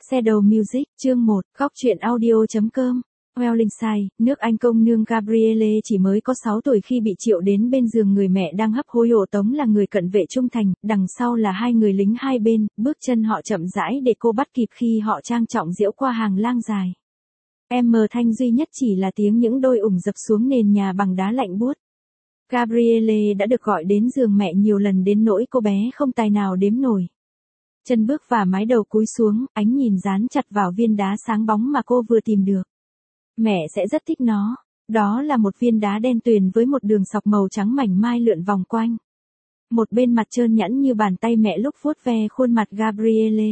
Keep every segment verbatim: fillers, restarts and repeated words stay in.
Shadow Music, chương một, góc truyện audio.com. Wellingside, nước Anh công nương Gabrielle chỉ mới có sáu tuổi khi bị triệu đến bên giường người mẹ đang hấp hối hộ tống là người cận vệ trung thành, đằng sau là hai người lính hai bên, bước chân họ chậm rãi để cô bắt kịp khi họ trang trọng diễu qua hàng lang dài. Em mờ thanh duy nhất chỉ là tiếng những đôi ủng dập xuống nền nhà bằng đá lạnh buốt. Gabrielle đã được gọi đến giường mẹ nhiều lần đến nỗi cô bé không tài nào đếm nổi. Chân bước và mái đầu cúi xuống, ánh nhìn dán chặt vào viên đá sáng bóng mà cô vừa tìm được. Mẹ sẽ rất thích nó. Đó là một viên đá đen tuyền với một đường sọc màu trắng mảnh mai lượn vòng quanh. Một bên mặt trơn nhẵn như bàn tay mẹ lúc vuốt ve khuôn mặt Gabrielle.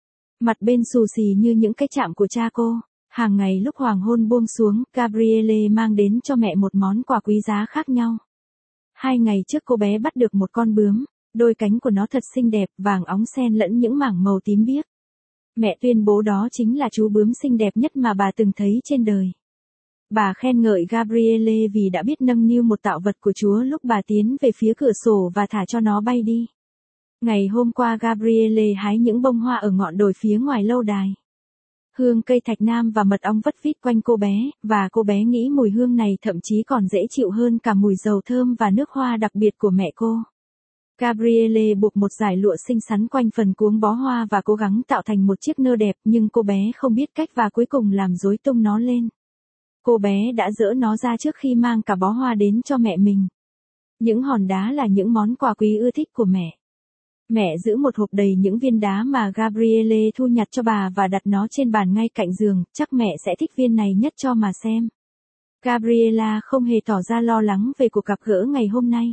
Mặt bên xù xì như những cái chạm của cha cô. Hàng ngày lúc hoàng hôn buông xuống, Gabrielle mang đến cho mẹ một món quà quý giá khác nhau. Hai ngày trước cô bé bắt được một con bướm. Đôi cánh của nó thật xinh đẹp, vàng óng xen lẫn những mảng màu tím biếc. Mẹ tuyên bố đó chính là chú bướm xinh đẹp nhất mà bà từng thấy trên đời. Bà khen ngợi Gabrielle vì đã biết nâng niu một tạo vật của Chúa lúc bà tiến về phía cửa sổ và thả cho nó bay đi. Ngày hôm qua Gabrielle hái những bông hoa ở ngọn đồi phía ngoài lâu đài. Hương cây thạch nam và mật ong vất vít quanh cô bé, và cô bé nghĩ mùi hương này thậm chí còn dễ chịu hơn cả mùi dầu thơm và nước hoa đặc biệt của mẹ cô. Gabrielle buộc một dải lụa xinh xắn quanh phần cuống bó hoa và cố gắng tạo thành một chiếc nơ đẹp, nhưng cô bé không biết cách và cuối cùng làm rối tung nó lên. Cô bé đã dỡ nó ra trước khi mang cả bó hoa đến cho mẹ mình. Những hòn đá là những món quà quý ưa thích của mẹ. Mẹ giữ một hộp đầy những viên đá mà Gabrielle thu nhặt cho bà và đặt nó trên bàn ngay cạnh giường, chắc mẹ sẽ thích viên này nhất cho mà xem. Gabriella không hề tỏ ra lo lắng về cuộc gặp gỡ ngày hôm nay.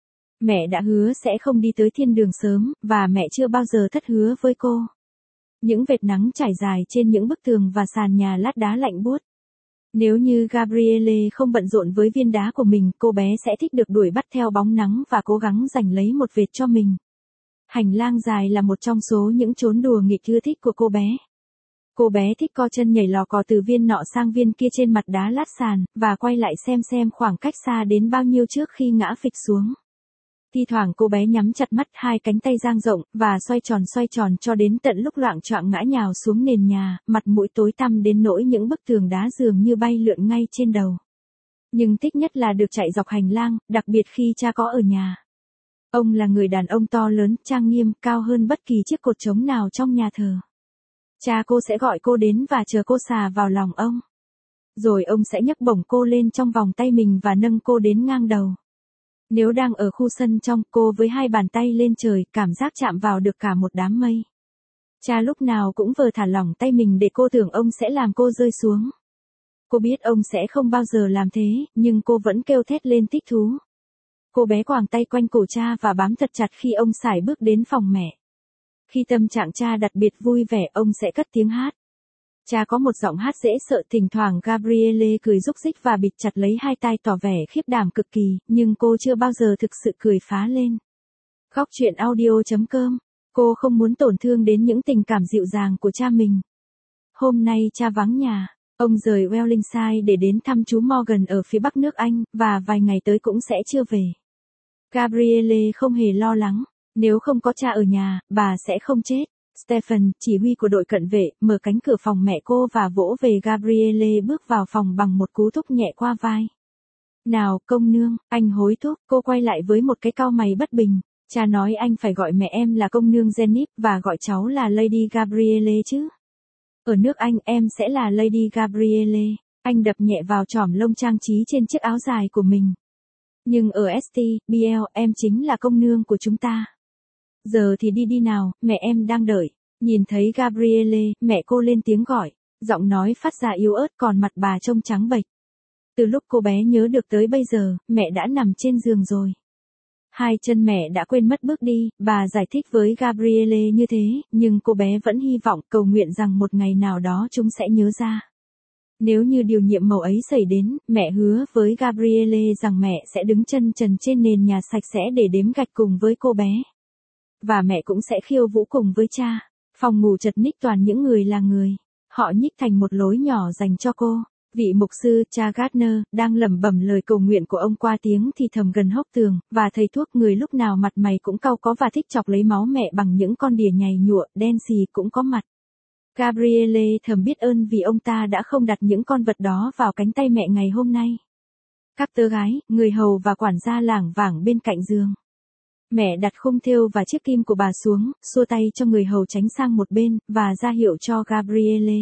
Mẹ đã hứa sẽ không đi tới thiên đường sớm, và mẹ chưa bao giờ thất hứa với cô. Những vệt nắng trải dài trên những bức tường và sàn nhà lát đá lạnh buốt. Nếu như Gabrielle không bận rộn với viên đá của mình, cô bé sẽ thích được đuổi bắt theo bóng nắng và cố gắng giành lấy một vệt cho mình. Hành lang dài là một trong số những chốn đùa nghịch ưa thích của cô bé. Cô bé thích co chân nhảy lò cò từ viên nọ sang viên kia trên mặt đá lát sàn, và quay lại xem xem khoảng cách xa đến bao nhiêu trước khi ngã phịch xuống. Thi thoảng cô bé nhắm chặt mắt, hai cánh tay dang rộng, và xoay tròn xoay tròn cho đến tận lúc loạng choạng ngã nhào xuống nền nhà, mặt mũi tối tăm đến nỗi những bức tường đá dường như bay lượn ngay trên đầu. Nhưng thích nhất là được chạy dọc hành lang, đặc biệt khi cha có ở nhà. Ông là người đàn ông to lớn, trang nghiêm, cao hơn bất kỳ chiếc cột trống nào trong nhà thờ. Cha cô sẽ gọi cô đến và chờ cô xà vào lòng ông. Rồi ông sẽ nhấc bổng cô lên trong vòng tay mình và nâng cô đến ngang đầu. Nếu đang ở khu sân trong, cô với hai bàn tay lên trời, cảm giác chạm vào được cả một đám mây. Cha lúc nào cũng vờ thả lỏng tay mình để cô tưởng ông sẽ làm cô rơi xuống. Cô biết ông sẽ không bao giờ làm thế, nhưng cô vẫn kêu thét lên thích thú. Cô bé quàng tay quanh cổ cha và bám thật chặt khi ông sải bước đến phòng mẹ. Khi tâm trạng cha đặc biệt vui vẻ, ông sẽ cất tiếng hát. Cha có một giọng hát dễ sợ, thỉnh thoảng Gabrielle cười rúc rích và bịt chặt lấy hai tai tỏ vẻ khiếp đảm cực kỳ, nhưng cô chưa bao giờ thực sự cười phá lên. Góc truyện audio.com. Cô không muốn tổn thương đến những tình cảm dịu dàng của cha mình. Hôm nay cha vắng nhà. Ông rời Wellingside để đến thăm chú Morgan ở phía bắc nước Anh, và vài ngày tới cũng sẽ chưa về. Gabrielle không hề lo lắng. Nếu không có cha ở nhà, bà sẽ không chết. Stephen, chỉ huy của đội cận vệ, mở cánh cửa phòng mẹ cô và vỗ về Gabrielle bước vào phòng bằng một cú thúc nhẹ qua vai. Nào, công nương, anh hối thúc, cô quay lại với một cái cau mày bất bình. Cha nói anh phải gọi mẹ em là công nương Zenith và gọi cháu là Lady Gabrielle chứ. Ở nước Anh em sẽ là Lady Gabrielle. Anh đập nhẹ vào chỏm lông trang trí trên chiếc áo dài của mình. Nhưng ở ét tê, bê lờ em chính là công nương của chúng ta. Giờ thì đi đi nào, mẹ em đang đợi. Nhìn thấy Gabrielle, mẹ cô lên tiếng gọi. Giọng nói phát ra yếu ớt, còn mặt bà trông trắng bệch. Từ lúc cô bé nhớ được tới bây giờ, mẹ đã nằm trên giường rồi. Hai chân mẹ đã quên mất bước đi, bà giải thích với Gabrielle như thế, nhưng cô bé vẫn hy vọng, cầu nguyện rằng một ngày nào đó chúng sẽ nhớ ra. Nếu như điều nhiệm màu ấy xảy đến, mẹ hứa với Gabrielle rằng mẹ sẽ đứng chân trần trên nền nhà sạch sẽ để đếm gạch cùng với cô bé. Và mẹ cũng sẽ khiêu vũ cùng với cha. Phòng ngủ chật ních toàn những người là người. Họ nhích thành một lối nhỏ dành cho cô. Vị mục sư, cha Gardner, đang lẩm bẩm lời cầu nguyện của ông qua tiếng thì thầm gần hốc tường, và thầy thuốc người lúc nào mặt mày cũng cau có và thích chọc lấy máu mẹ bằng những con đỉa nhầy nhụa, đen xì cũng có mặt. Gabrielle thầm biết ơn vì ông ta đã không đặt những con vật đó vào cánh tay mẹ ngày hôm nay. Các tớ gái, người hầu và quản gia lảng vảng bên cạnh giường. Mẹ đặt khung thêu và chiếc kim của bà xuống, xua tay cho người hầu tránh sang một bên, và ra hiệu cho Gabrielle.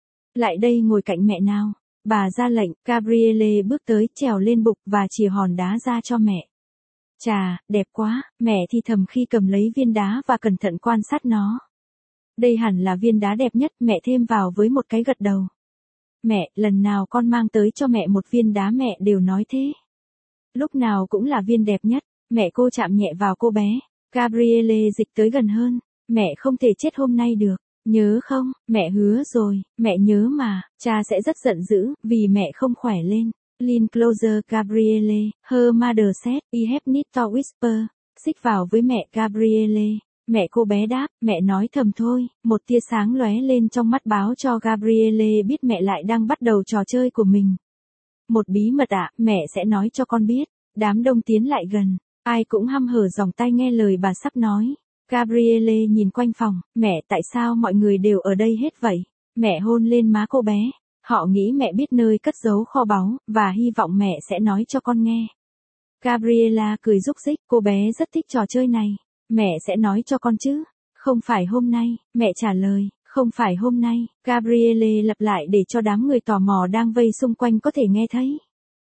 Lại đây ngồi cạnh mẹ nào. Bà ra lệnh, Gabrielle bước tới, trèo lên bục và chìa hòn đá ra cho mẹ. Chà, đẹp quá, mẹ thì thầm khi cầm lấy viên đá và cẩn thận quan sát nó. Đây hẳn là viên đá đẹp nhất, mẹ thêm vào với một cái gật đầu. Mẹ, lần nào con mang tới cho mẹ một viên đá mẹ đều nói thế. Lúc nào cũng là viên đẹp nhất, mẹ cô chạm nhẹ vào cô bé. Gabrielle dịch tới gần hơn. Mẹ không thể chết hôm nay được. Nhớ không, mẹ hứa rồi, mẹ nhớ mà, cha sẽ rất giận dữ, vì mẹ không khỏe lên. Lean closer Gabrielle, her mother said, I have need to whisper. Xích vào với mẹ Gabrielle. Mẹ cô bé đáp, mẹ nói thầm thôi, một tia sáng lóe lên trong mắt báo cho Gabrielle biết mẹ lại đang bắt đầu trò chơi của mình. Một bí mật ạ, à, mẹ sẽ nói cho con biết. Đám đông tiến lại gần, ai cũng hăm hở dòng tai nghe lời bà sắp nói. Gabrielle nhìn quanh phòng, mẹ tại sao mọi người đều ở đây hết vậy? Mẹ hôn lên má cô bé. Họ nghĩ mẹ biết nơi cất giấu kho báu, và hy vọng mẹ sẽ nói cho con nghe. Gabriella cười rúc rích, cô bé rất thích trò chơi này. Mẹ sẽ nói cho con chứ. Không phải hôm nay, mẹ trả lời, không phải hôm nay. Gabrielle lặp lại để cho đám người tò mò đang vây xung quanh có thể nghe thấy.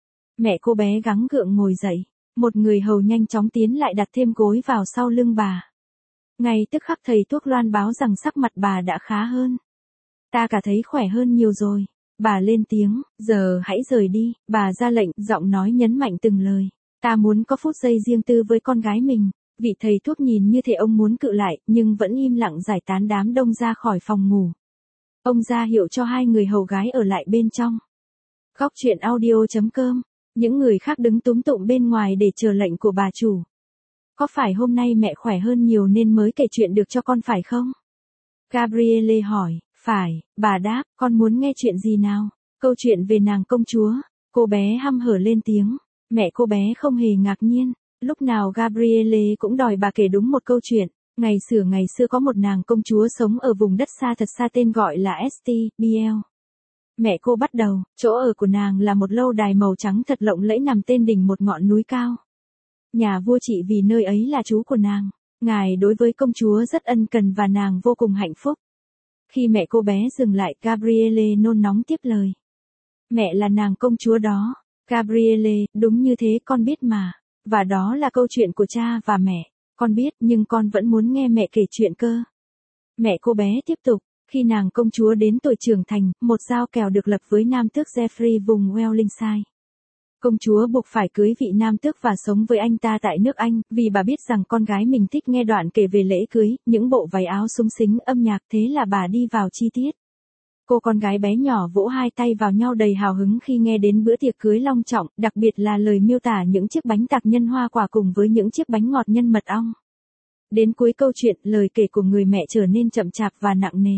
Mẹ cô bé gắng gượng ngồi dậy. Một người hầu nhanh chóng tiến lại đặt thêm gối vào sau lưng bà. Ngay tức khắc thầy thuốc loan báo rằng sắc mặt bà đã khá hơn. Ta cả thấy khỏe hơn nhiều rồi. Bà lên tiếng, giờ hãy rời đi. Bà ra lệnh, giọng nói nhấn mạnh từng lời. Ta muốn có phút giây riêng tư với con gái mình. Vị thầy thuốc nhìn như thể ông muốn cự lại, nhưng vẫn im lặng giải tán đám đông ra khỏi phòng ngủ. Ông ra hiệu cho hai người hầu gái ở lại bên trong. Góc truyện audio chấm com. Những người khác đứng túm tụm bên ngoài để chờ lệnh của bà chủ. Có phải hôm nay mẹ khỏe hơn nhiều nên mới kể chuyện được cho con phải không? Gabrielle hỏi. Phải, bà đáp, con muốn nghe chuyện gì nào? Câu chuyện về nàng công chúa. Cô bé hăm hở lên tiếng. Mẹ cô bé không hề ngạc nhiên. Lúc nào Gabrielle cũng đòi bà kể đúng một câu chuyện. Ngày xưa ngày xưa có một nàng công chúa sống ở vùng đất xa thật xa tên gọi là St. Biel. Mẹ cô bắt đầu, chỗ ở của nàng là một lâu đài màu trắng thật lộng lẫy nằm tên đỉnh một ngọn núi cao. Nhà vua trị vì nơi ấy là chú của nàng. Ngài đối với công chúa rất ân cần và nàng vô cùng hạnh phúc. Khi mẹ cô bé dừng lại, Gabrielle nôn nóng tiếp lời. Mẹ là nàng công chúa đó. Gabrielle, đúng như thế con biết mà. Và đó là câu chuyện của cha và mẹ. Con biết nhưng con vẫn muốn nghe mẹ kể chuyện cơ. Mẹ cô bé tiếp tục. Khi nàng công chúa đến tuổi trưởng thành, một giao kèo được lập với nam tước Geoffrey vùng Wellingside. Công chúa buộc phải cưới vị nam tước và sống với anh ta tại nước Anh, vì bà biết rằng con gái mình thích nghe đoạn kể về lễ cưới, những bộ váy áo súng xính âm nhạc, thế là bà đi vào chi tiết. Cô con gái bé nhỏ vỗ hai tay vào nhau đầy hào hứng khi nghe đến bữa tiệc cưới long trọng, đặc biệt là lời miêu tả những chiếc bánh tạc nhân hoa quả cùng với những chiếc bánh ngọt nhân mật ong. Đến cuối câu chuyện, lời kể của người mẹ trở nên chậm chạp và nặng nề.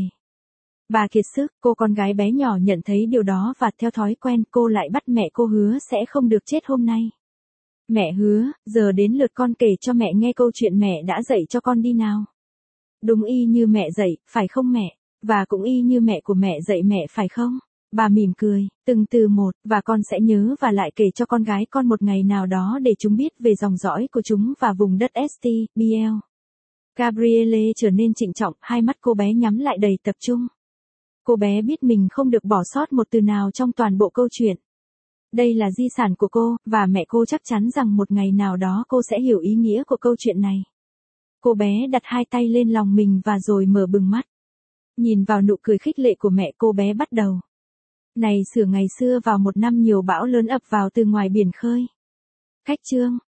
Bà kiệt sức, cô con gái bé nhỏ nhận thấy điều đó và theo thói quen cô lại bắt mẹ cô hứa sẽ không được chết hôm nay. Mẹ hứa, giờ đến lượt con kể cho mẹ nghe câu chuyện mẹ đã dạy cho con đi nào. Đúng y như mẹ dạy, phải không mẹ? Và cũng y như mẹ của mẹ dạy mẹ phải không? Bà mỉm cười, từng từ một, và con sẽ nhớ và lại kể cho con gái con một ngày nào đó để chúng biết về dòng dõi của chúng và vùng đất St. Biel. Gabrielle trở nên trịnh trọng, hai mắt cô bé nhắm lại đầy tập trung. Cô bé biết mình không được bỏ sót một từ nào trong toàn bộ câu chuyện. Đây là di sản của cô, và mẹ cô chắc chắn rằng một ngày nào đó cô sẽ hiểu ý nghĩa của câu chuyện này. Cô bé đặt hai tay lên lòng mình và rồi mở bừng mắt. Nhìn vào nụ cười khích lệ của mẹ, cô bé bắt đầu. Này xưa ngày xưa vào một năm nhiều bão lớn ập vào từ ngoài biển khơi. Cách chương,